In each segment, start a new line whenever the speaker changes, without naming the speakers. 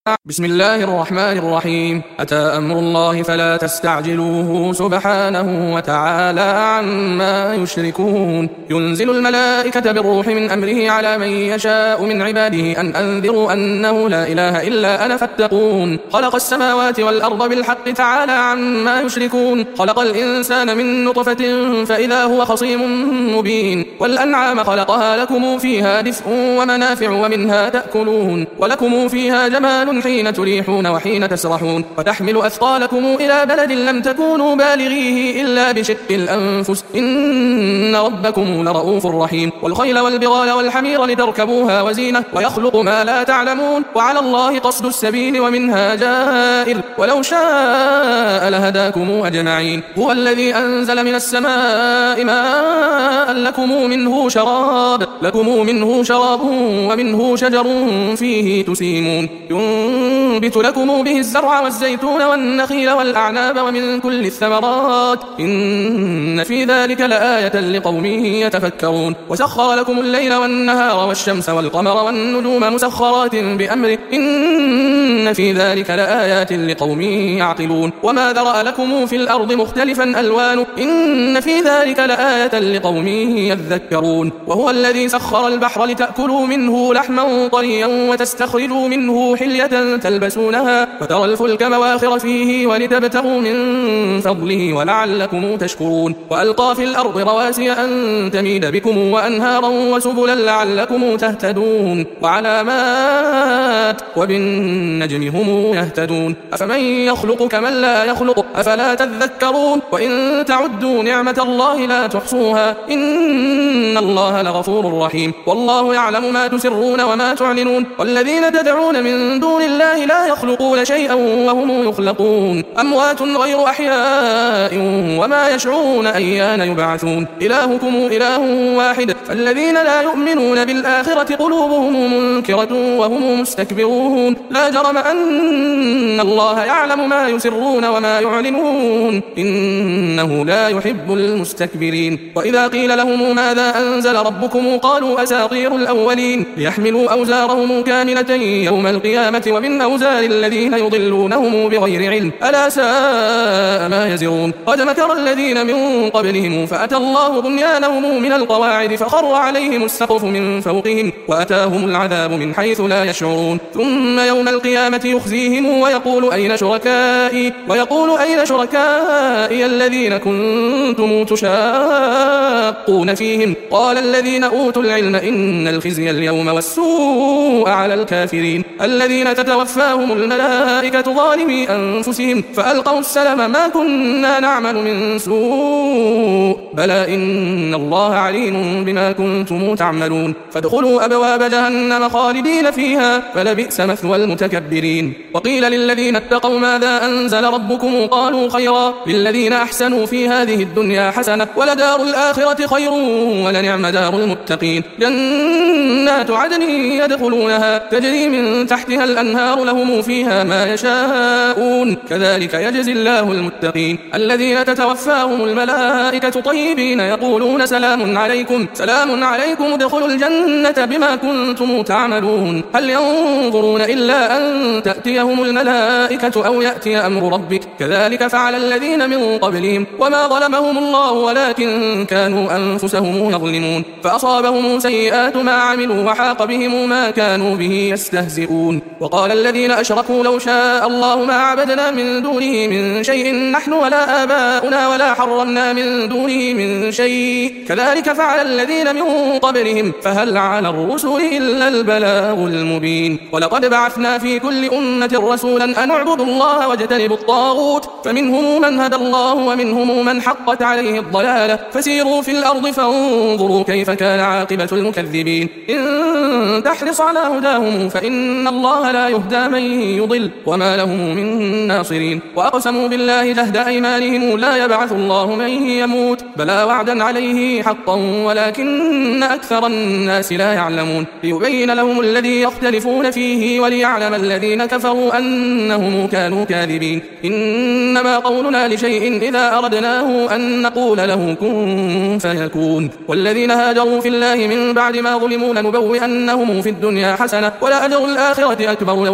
بسم الله الرحمن الرحيم. أتى أمر الله فلا تستعجلوه سبحانه وتعالى عما يشركون. ينزل الملائكة بالروح من أمره على من يشاء من عباده أن أنذروا أنه لا إله إلا أنا فاتقون. خلق السماوات والأرض بالحق تعالى عما يشركون. خلق الإنسان من نطفة فإذا هو خصيم مبين. والأنعام خلقها لكم فيها دفء ومنافع ومنها تأكلون. ولكم فيها جمال حين تريحون وحين تسرحون. وتحمل أثقالكم إلى بلد لم تكونوا بالغيه إلا بشق الأنفس إن ربكم لرؤوف رحيم. والخيل والبغال والحمير لتركبوها وزينة ويخلق ما لا تعلمون. وعلى الله قصد السبيل ومنها جائر ولو شاء لهداكم أجمعين. هو الذي أنزل من السماء ماء لكم منه شراب ومنه شجر فيه تسيمون. ينبت لكم به الزرع والزيتون والنخيل والأعناب ومن كل الثمرات إن في ذلك لآية لقوم يتفكرون. وسخر لكم الليل والنهار والشمس والقمر والنجوم مسخرات بأمره إن في ذلك لآيات لقوم يعقلون. وما ذرأ لكم في الأرض مختلفا ألوانه إن في ذلك لآية لقوم يذكرون. وهو الذي سخر البحر لتأكلوا منه لحما طريا وتستخرجوا منه حلية تلبسونها وترى الفلك مواخر فيه ولتبتغوا من فضله ولعلكم تشكرون. وألقى في الأرض رواسي أن تميد بكم وأنهارا وسبلا لعلكم تهتدون. وعلامات وبالنجم هم يهتدون. أفمن يخلق كمن لا يخلق أفلا تذكرون. وإن تعدوا نعمة الله لا تحصوها إن الله لغفور رحيم. والله يعلم ما تسرون وما تعلنون. والذين تدعون من دون الله لا يخلقون شيئا وهم يخلقون. أموات غير أحياء وما يشعرون أيان يبعثون. إلهكم إله واحد فالذين لا يؤمنون بالآخرة قلوبهم منكرة وهم مستكبرون. لا جرم أن الله يعلم ما يسرون وما يعلنون إنه لا يحب المستكبرين. وإذا قيل لهم ماذا أنزل ربكم قالوا أساطير الأولين ليحملوا أوزارهم كاملة يوم القيامة ومن أوزار الذين يضلونهم بغير علم ألا ساء ما يزرون. قد مكر الذين من قبلهم فأتى الله بنيانهم من القواعد فخر عليهم السقف من فوقهم وأتاهم العذاب من حيث لا يشعرون. ثم يوم القيامة يخزيهم ويقول أين شركائي الذين كنتم تشاقون فيهم قال الذين أوتوا العلم إن الخزي اليوم والسوء على الكافرين الذين تتوفاهم الملائكة ظالمي أنفسهم فألقوا السلم ما كنا نعمل من سوء بلى إن الله عليم بما كنتم تعملون. فادخلوا أبواب جهنم خالدين فيها فلبئس مثوى المتكبرين. وقيل للذين اتقوا ماذا أنزل ربكم قالوا خيرا للذين أحسنوا في هذه الدنيا حسنة ولدار الآخرة خير ولنعم دار المتقين. جنات عدن يدخلونها تجري من تحتها الأنهار لهم فيها ما يشاءون كذلك يجزي الله المتقين. الذين تتوفاهم الملائكة طيبين يقولون سلام عليكم ادخلوا الجنة بما كنتم تعملون. هل ينظرون إلا أن تأتيهم الملائكة أو يأتي أمر ربك كذلك فعل الذين من قبلهم وما ظلمهم الله ولكن كانوا أنفسهم يظلمون. فأصابهم سيئات ما عملوا وحاق بهم ما كانوا به يستهزئون. وقال الذين أشركوا لو شاء الله ما عبدنا من دونه من شيء نحن ولا آباؤنا ولا حرمنا من دونه من شيء كذلك فعل الذين من قبلهم فهل على الرسل إلا البلاغ المبين. ولقد بعثنا في كل أمة رسولا أن اعبدوا الله واجتنبوا الطاغوت فمنهم من هدى الله ومنهم من حقت عليه الضلالة فسيروا في الأرض فانظروا كيف كان عاقبة المكذبين. إن تحرص على هداهم فإن الله لا يهدى من يضل وما لهم من ناصرين. وأقسموا بالله جهد أيمانهم لا يبعث الله من يموت بلى وعدا عليه حقا ولكن أكثر الناس لا يعلمون. ليبين لهم الذي يختلفون فيه وليعلم الذين كفروا أنهم كانوا كاذبين. إنما قولنا لشيء إذا أردناه أن نقول له كن فيكون. والذين هاجروا في الله من بعد ما ظلموا لنبوئنهم في الدنيا حسنة ولأجر الآخرة أكبر لو كانوا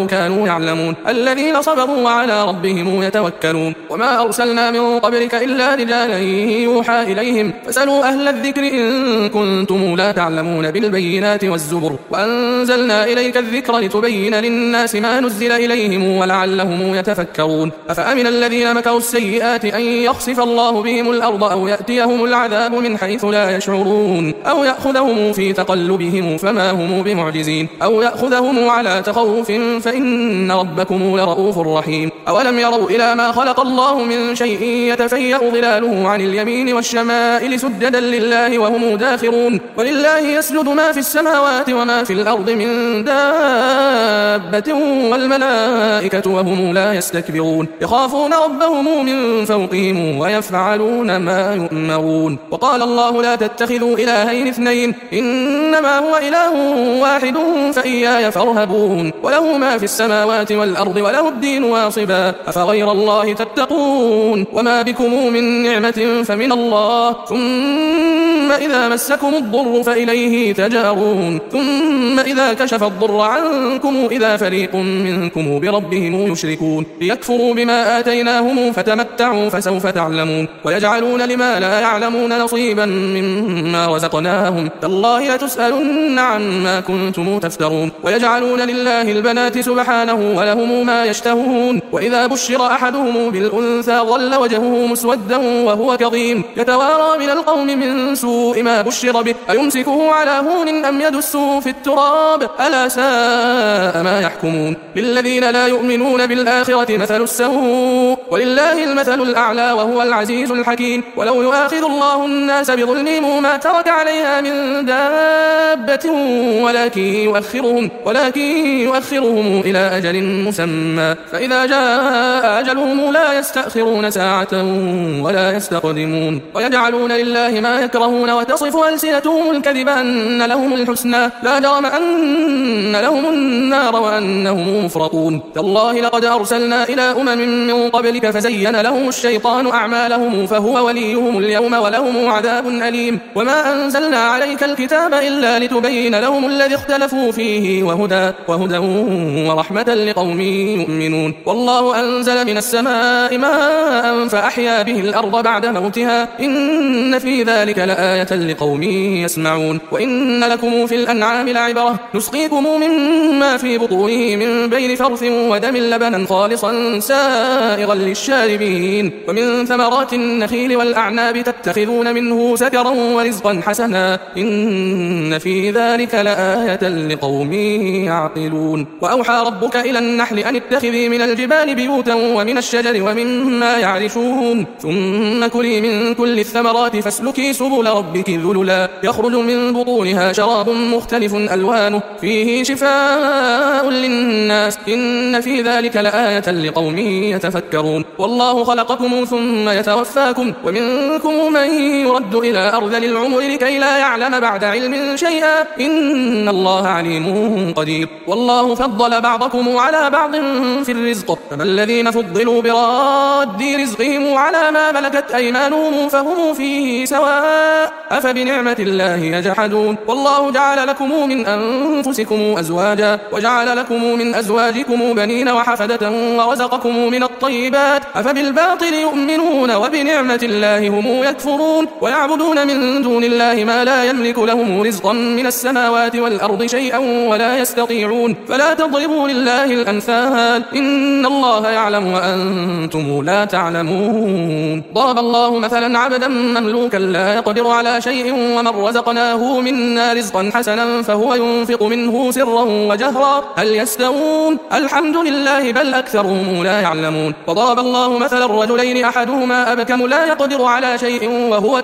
يعلمون الذين صبروا وعلى ربهم يتوكلون وما أرسلنا من قبلك إلا رجالا يوحى إليهم فاسألوا أهل الذكر إن كنتم لا تعلمون بالبينات والزبر وأنزلنا إليك الذكر لتبين للناس ما نزل إليهم ولعلهم يتفكرون أفأمن الذين مكروا السيئات أن يخسف الله بهم الأرض أو يأتيهم العذاب من حيث لا يشعرون أو يأخذهم في تقلبهم فما هم بمعجزين أو يأخذهم على تخوف فإن ربكم لرؤوف رحيم أولم يروا إلى ما خلق الله من شيء يتفيأ ظلاله عن اليمين والشمائل سجدا لله وهم داخرون ولله يسجد ما في السماوات وما في الأرض من دابة والملائكة وهم لا يستكبرون يخافون ربهم من فوقهم ويفعلون ما يؤمرون وقال الله لا تتخذوا إلهين اثنين إنما هو إله واحد فإياي فارهبون وله ما في السماوات والأرض وله الدين واصبا أفغير الله تتقون وما بكم من نعمة فمن الله ثم إذا مسكم الضر فإليه تجارون ثم إذا كشف الضر عنكم إذا فريق منكم بربهم يشركون ليكفروا بما آتيناهم فتمتعوا فسوف تعلمون ويجعلون لما لا يعلمون نصيبا مما رزقناهم تالله لتسألن عما كنتم تفترون ويجعلون لله البنات سبحانه ولهم ما يشتهون وإذا بشر أحدهم بالأنثى ظل وجهه مسودا وهو كظيم يتوارى من القوم من سوء ما بشر به أيمسكه على هون أم يدسه في التراب ألا ساء ما يحكمون للذين لا يؤمنون بالآخرة مثل السوء ولله المثل الأعلى وهو العزيز الحكيم ولو يؤاخذ الله الناس بظلمهم ما ترك عليها من دابة ولكن يؤخرهم إلى أجل مسمى فإذا جاء أجلهم لا يستأخرون ساعة ولا يستقدمون ويجعلون لله ما يكرهون وتصف ألسنتهم الكذب أن لهم الحسنى لا جرم أن لهم النار وأنهم مفرطون تالله لقد أرسلنا إلى أمم من قبلك فزين لهم الشيطان أعمالهم فهو وليهم اليوم ولهم عذاب أليم وما أنزلنا عليك الكتاب إلا لتبين لهم الذي اختلفوا فيه وهدى ورحمة لقوم يؤمنون والله أنزل من السماء ماء فأحيا به الأرض بعد موتها إن في ذلك لآية لقوم يسمعون وإن لكم في الأنعام لعبرة نسقيكم مما في بطونه من بين فرث ودم لبنا خالصا سائغا للشاربين ومن ثمرات النخيل والأعناب تتخذون منه سكرا ورزقا حسنا إن في ذلك لآية لقوم يعقلون وأوحى ربك إلى النحل أن اتخذي من الجبال بيوتا ومن الشجر ومما يعرشون ثم كلي من كل الثمرات فاسلكي سبل ربك ذللا يخرج من بطونها شراب مختلف ألوانه فيه شفاء للناس إن في ذلك لآية لقوم يتفكرون والله خلقكم ثم يتوفاكم ومنكم من يرد إلى أرذل العمر لكي لا يعلم بعد علم شيئا إن الله عليم قدير والله فضل بعضكم على بعض في الرزق فما الذين فضلوا براد رزقهم على ما ملكت أيمانهم فهم فيه سواء أفبنعمة الله يجحدون والله جعل لكم من أنفسكم أزواجا وجعل لكم من أزواجكم بنين وحفدة ورزقكم من الطيبات أفبالباطل يؤمنون وبنعمة الله هم يكفرون ويعبدون من دون الله ما لا يملك لهم رزقا من السماوات والأرض شيئا ولا يستطيعون فلا تضربوا لله الأمثال إن الله يعلم وأنتم لا تعلمون ضرب الله مثلا عبدا مملوكا لا يقدر على شيء ومن رزقناه منا رزقا حسنا فهو ينفق منه سرا وجهرا هل يستوون الحمد لله بل أكثرهم لا يعلمون وضرب الله مثلا الرجلين أحدهما أبكم لا يقدر على شيء وهو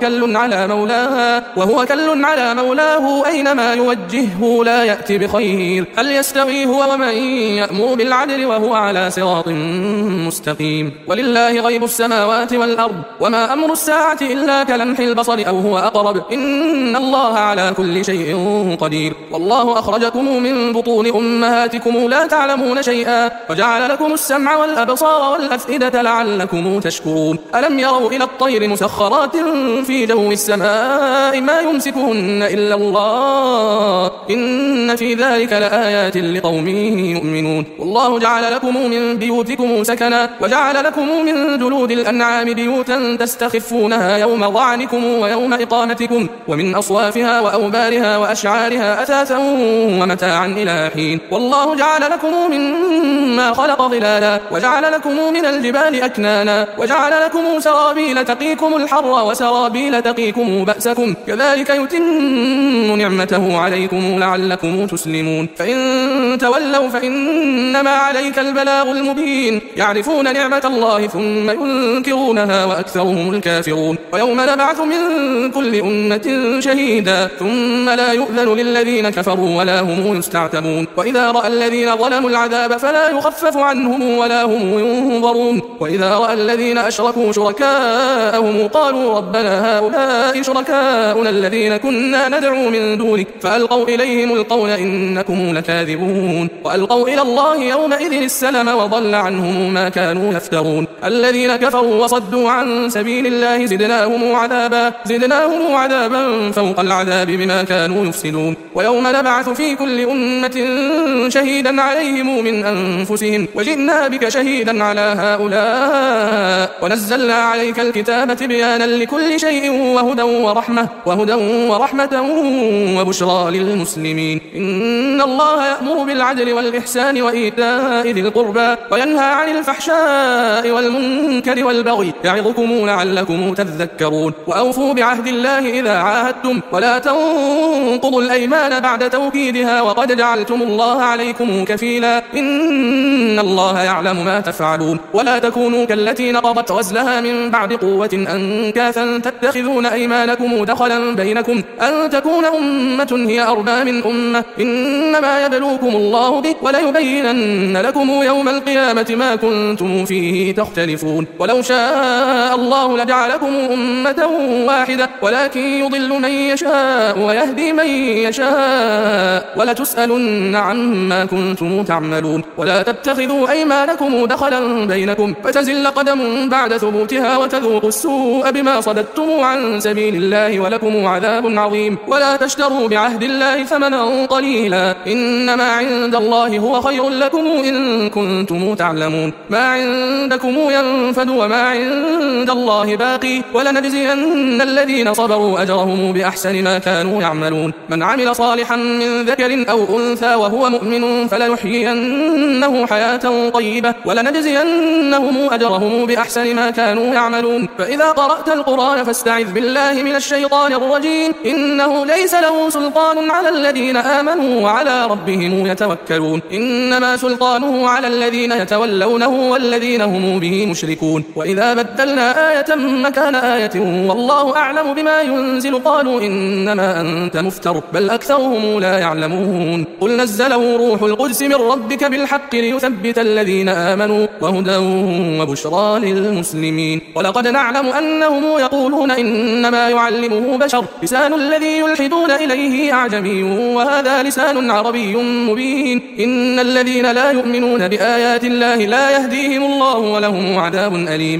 كل على مولاه أينما يوجهه لا يأتي بخير هل يستوي هو ومن يأمر بالعدل وهو على صراط مستقيم ولله غيب السماوات والأرض وما أمر الساعة إلا كلمح البصر أو هو أقرب إن الله على كل شيء قدير والله أخرجكم من بطون أمهاتكم لا تعلمون شيئا وجعل لكم السمع والأبصار والأفئدة الموءودة لعلكم تشكرون ألم يروا إلى الطير مسخرات في جو السماء ما يمسكهن إلا الله إن في ذلك لآيات لقوم يؤمنون والله جعل لكم من بيوتكم سكنا وجعل لكم من جلود الأنعام بيوتا تستخفونها يوم ظعنكم ويوم إقامتكم ومن أصوافها وأوبارها وأشعارها أثاثا ومتاعا إلى حين والله جعل لكم مما خلق ظلالا وجعل لكم من الجبال أكنانا وجعل لكم سرابيل تقيكم الحر وسرابيل تقيكم بأسكم كذلك يتم نعمته عليكم لعلكم تسلمون فإن تولوا فإنما عليك البلاغ المبين يعرفون نعمة الله ثم ينكرونها وأكثرهم الكافرون ويوم نبعث من كل أمة شهيدا ثم لا يؤذن للذين كفروا ولا هم يستعتبون وإذا رأى الذين ظلموا العذاب فلا يخفف عنهم ولا هم ينظرون وإذا رأى الذين أشركوا شركاءهم قالوا ربنا هؤلاء شركاؤنا الذين كنا ندعو من دونك فألقوا إليهم القول إنكم لكاذبون وألقوا إلى الله يومئذ السلم وضل عنهم ما كانوا يفترون الذين كفروا وصدوا عن سبيل الله زدناهم عذابا فوق العذاب بما كانوا يفسدون ويوم نبعث في كل أمة شهيدا عليهم من أنفسهم وجئنا بك شهيدا على هؤلاء ونزلنا عليك الكتاب تبيانا لكل شيء وهدى ورحمة وبشرى للمسلمين إن الله يأمر بالعدل والإحسان وإيتاء ذي القربى وينهى عن الفحشاء والمنكر والبغي يعظكم لعلكم تذكرون وأوفوا بعهد الله إذا عاهدتم ولا تنقضوا الأيمان بعد توكيدها وقد جعلتم الله عليكم كفيلا إن الله يعلم ما تفعلون ولا تكونوا كالتي نقضت غزلها من بعد قوة أنكاثا تتخذون أيمانكم دخلا بينكم أن تكون أمة هي أربى من أمة إنما يبلوكم الله به وليبينن لكم يوم القيامة ما كنتم فيه تختلفون ولو شاء الله لجعلكم أمة واحدة ولكن يضل من يشاء ويهدي من يشاء ولتسألن عما كنتم تعملون ولا تتخذوا أيمانكم دخلا بينكم فتزل قدم بعد ثبوتها وتذوقوا السوء بما صددتم عن سبيل الله ولكم عذاب عظيم ولا تشتروا بعهد الله ثمنا قليلا إنما عند الله هو خير لكم إن كنتم تعلمون ما عندكم ينفد وما عند الله باقي ولنجزين الذين صبروا أجرهم بأحسن ما كانوا يعملون من عمل صالحا من ذكر أو أنثى وهو مؤمن فلنحيينه حياة طيبة ولنجزينهم أجرهم بأحسن ما كانوا يعملون فإذا قرأت القرآن فاستعذ بالله من الشيطان الرجيم إنه ليس له سلطان على الذين آمنوا وعلى ربهم يتوكلون إنما سلطانه على الذين يتولونه والذين هم به مشركون وإذا بدلنا آية مكان آية والله أعلم بما ينزل قالوا إنما أنت مفتر بل أكثرهم لا يعلمون قل نزله روح القدس من ربك بالحق ليثبت الذين آمنوا وهدى وبشرى للمسلمين ولقد نعلم أنهم يقولون إنما يعلمه بشر لسان الذي يلحدون إليه أعجمي وهذا لسان عربي مبين إن الذين لا يؤمنون بآيات الله لا يهديهم الله ولهم عذاب أليم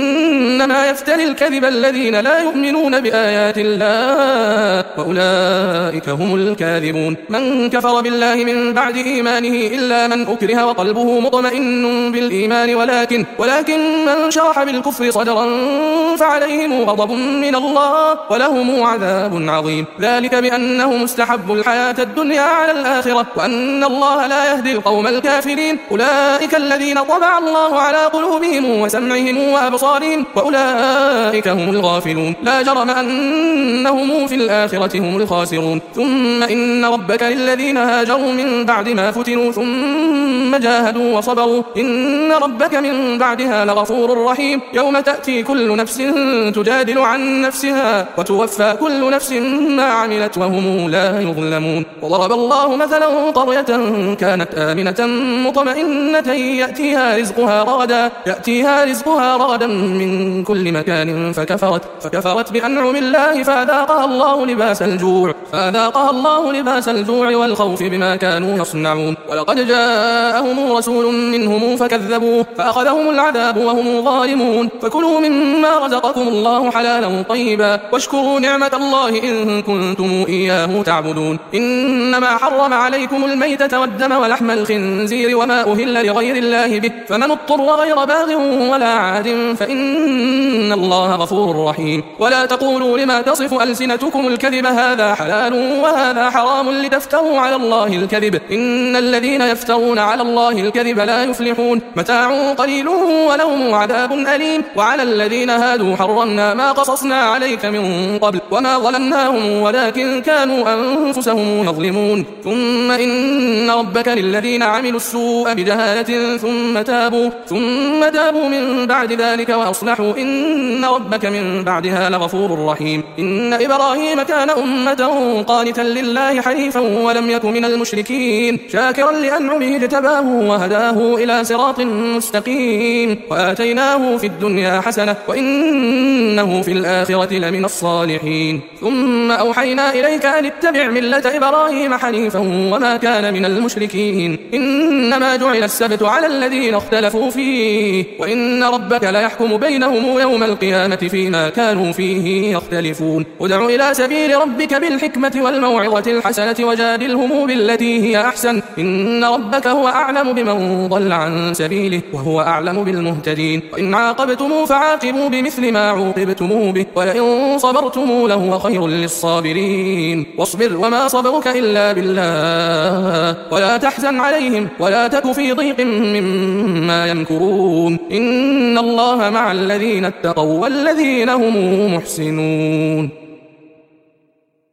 إنما يفتري الكذب الذين لا يؤمنون بآيات الله وأولئك هم الكاذبون من كفر بالله من بعد إيمانه إلا من أكره وقلبه مطمئن بالإيمان ولكن من شرح بالكفر صدرا فعليهم غضب من الله ولهم عذاب عظيم ذلك بأنهم استحبوا الحياة الدنيا على الآخرة وأن الله لا يهدي القوم الكافرين أولئك الذين طبع الله على قلوبهم وسمعهم وأبصارهم وأولئك هم الغافلون لا جرم أنهم في الآخرة هم الخاسرون ثم إن ربك للذين هاجروا من بعد ما فتنوا ثم جاهدوا وصبروا إن ربك من بعدها لغفور رحيم يوم تأتي كل نفس تجادل عن نفسها وتوفى كل نفس ما عملت وهم لا يظلمون وضرب الله مثلا قرية كانت آمنة مطمئنة يأتيها رزقها رغدا من كل مكان فكفرت بأنعم الله فأذاقها الله لباس الجوع والخوف بما كانوا يصنعون ولقد جاءهم جاءهم رسول منهم فكذبوه فأخذهم العذاب وهم ظالمون فكلوا مما رزقكم الله حلالا طيبا واشكروا نعمة الله إن كنتم إياه تعبدون. إنما حرم عليكم الميتة والدم ولحم الخنزير وما أهل لغير الله به فمن اضطر غير باغ ولا عاد فإن الله غفور رحيم. ولا تقولوا لما تصف ألسنتكم الكذب هذا حلال وهذا حرام لتفتروا على الله الكذب إن الذين يفترون على الله الكذب لا يفلحون. متاع قليل ولهم عذاب أليم. وعلى الذين هادوا حرمنا ما قصصنا عليك من قبل وما ظلمناهم ولكن كانوا أنفسهم يظلمون. ثم إن ربك للذين عملوا السوء بجهالة ثم تابوا من بعد ذلك وأصلحوا إن ربك من بعدها لغفور رحيم. إن إبراهيم كان أمة قانتا لله حنيفا ولم يك من المشركين شاكرا لأنعمه اجتباه وهداه إلى صراط مستقيم وآتيناه في الدنيا حسنة وإنه في الآخرة لمن الصالحين. ثم أوحينا إليك أن اتبع ملة إبراهيم حنيفا وما كان من المشركين. إنما جعل السبت على الذين اختلفوا فيه وإن ربك ليحكم بينهم يوم القيامة فيما كانوا فيه يختلفون. ادع إلى سبيل ربك بالحكمة والموعظة الحسنة وجادلهم بالتي هي أحسن إن ربك هو أعلم بمن ضل عن سبيله وهو أعلم بالمهتدين. وإن عاقبتم فعاقبوا بمثل ما عوقبتم به ولئن صبرتم لهو خير للصابرين. واصبر وما صبرك إلا بالله ولا تحزن عليهم ولا تك في ضيق مما يمكرون إن الله مع الذين اتقوا والذين هم محسنون.